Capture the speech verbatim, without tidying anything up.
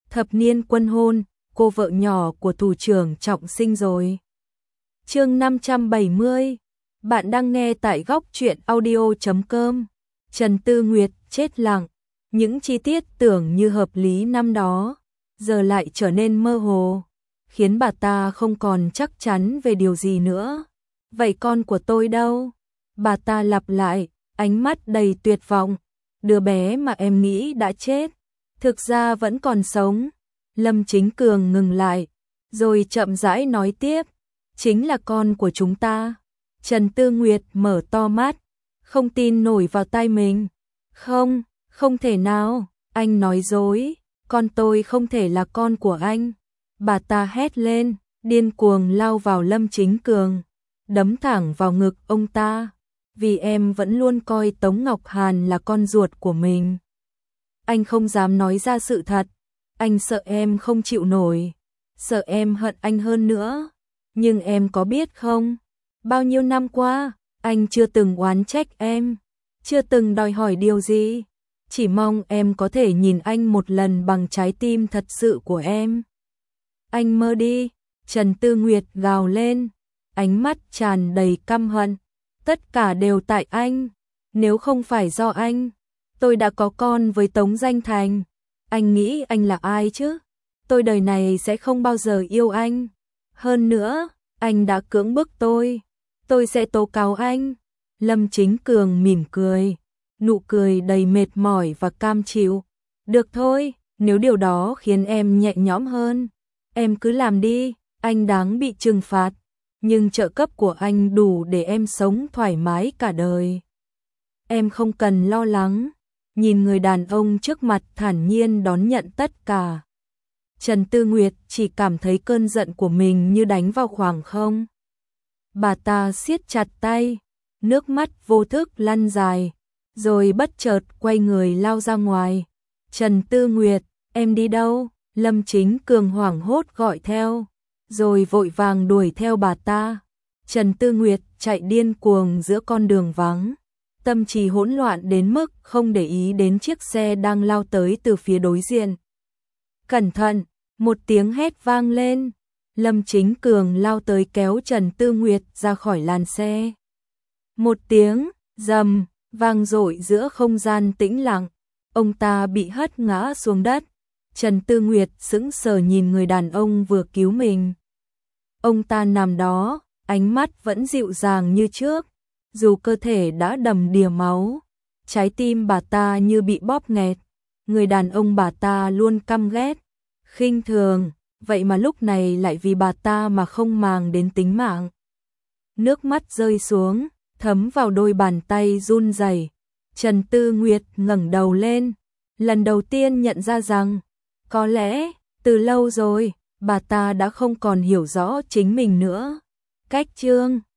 thập niên quân hôn, cô vợ nhỏ của thủ trưởng Trọng Sinh rồi. Chương năm trăm bảy mươi. Bạn đang nghe tại góc truyện audio chấm com. Trần Tư Nguyệt chết lặng, những chi tiết tưởng như hợp lý năm đó, giờ lại trở nên mơ hồ, khiến bà ta không còn chắc chắn về điều gì nữa. Vậy con của tôi đâu? Bà ta lặp lại, ánh mắt đầy tuyệt vọng. Đứa bé mà em nghĩ đã chết, thực ra vẫn còn sống. Lâm Chính Cường ngừng lại, rồi chậm rãi nói tiếp, chính là con của chúng ta. Trần Tư Nguyệt mở to mắt, không tin nổi vào tai mình. Không, không thể nào, anh nói dối, con tôi không thể là con của anh. Bà ta hét lên, điên cuồng lao vào Lâm Chính Cường, đấm thẳng vào ngực ông ta. Vì em vẫn luôn coi Tống Ngọc Hàn là con ruột của mình. Anh không dám nói ra sự thật, anh sợ em không chịu nổi, sợ em hận anh hơn nữa. Nhưng em có biết không, bao nhiêu năm qua, anh chưa từng oán trách em, chưa từng đòi hỏi điều gì, chỉ mong em có thể nhìn anh một lần bằng trái tim thật sự của em. Anh mơ đi, Trần Tư Nguyệt gào lên, ánh mắt tràn đầy căm hận. Tất cả đều tại anh, nếu không phải do anh, tôi đã có con với Tống Danh Thành. Anh nghĩ anh là ai chứ? Tôi đời này sẽ không bao giờ yêu anh. Hơn nữa, anh đã cưỡng bức tôi, tôi sẽ tố cáo anh. Lâm Chính Cường mỉm cười, nụ cười đầy mệt mỏi và cam chịu. Được thôi, nếu điều đó khiến em nhẹ nhõm hơn, em cứ làm đi, anh đáng bị trừng phạt. Nhưng trợ cấp của anh đủ để em sống thoải mái cả đời. Em không cần lo lắng. Nhìn người đàn ông trước mặt thản nhiên đón nhận tất cả, Trần Tư Nguyệt chỉ cảm thấy cơn giận của mình như đánh vào khoảng không. Bà ta siết chặt tay, nước mắt vô thức lăn dài, rồi bất chợt quay người lao ra ngoài. Trần Tư Nguyệt, em đi đâu? Lâm Chính Cường hoảng hốt gọi theo, rồi vội vàng đuổi theo bà ta. Trần Tư Nguyệt chạy điên cuồng giữa con đường vắng, tâm trí hỗn loạn đến mức không để ý đến chiếc xe đang lao tới từ phía đối diện. Cẩn thận, một tiếng hét vang lên, Lâm Chính Cường lao tới kéo Trần Tư Nguyệt ra khỏi làn xe. Một tiếng rầm vang dội giữa không gian tĩnh lặng, ông ta bị hất ngã xuống đất. Trần Tư Nguyệt sững sờ nhìn người đàn ông vừa cứu mình. Ông ta nằm đó, ánh mắt vẫn dịu dàng như trước, dù cơ thể đã đầm đìa máu, trái tim bà ta như bị bóp nghẹt. Người đàn ông bà ta luôn căm ghét, khinh thường, vậy mà lúc này lại vì bà ta mà không màng đến tính mạng. Nước mắt rơi xuống, thấm vào đôi bàn tay run rẩy. Trần Tư Nguyệt ngẩng đầu lên, lần đầu tiên nhận ra rằng, có lẽ, từ lâu rồi, bà ta đã không còn hiểu rõ chính mình nữa. Cách chương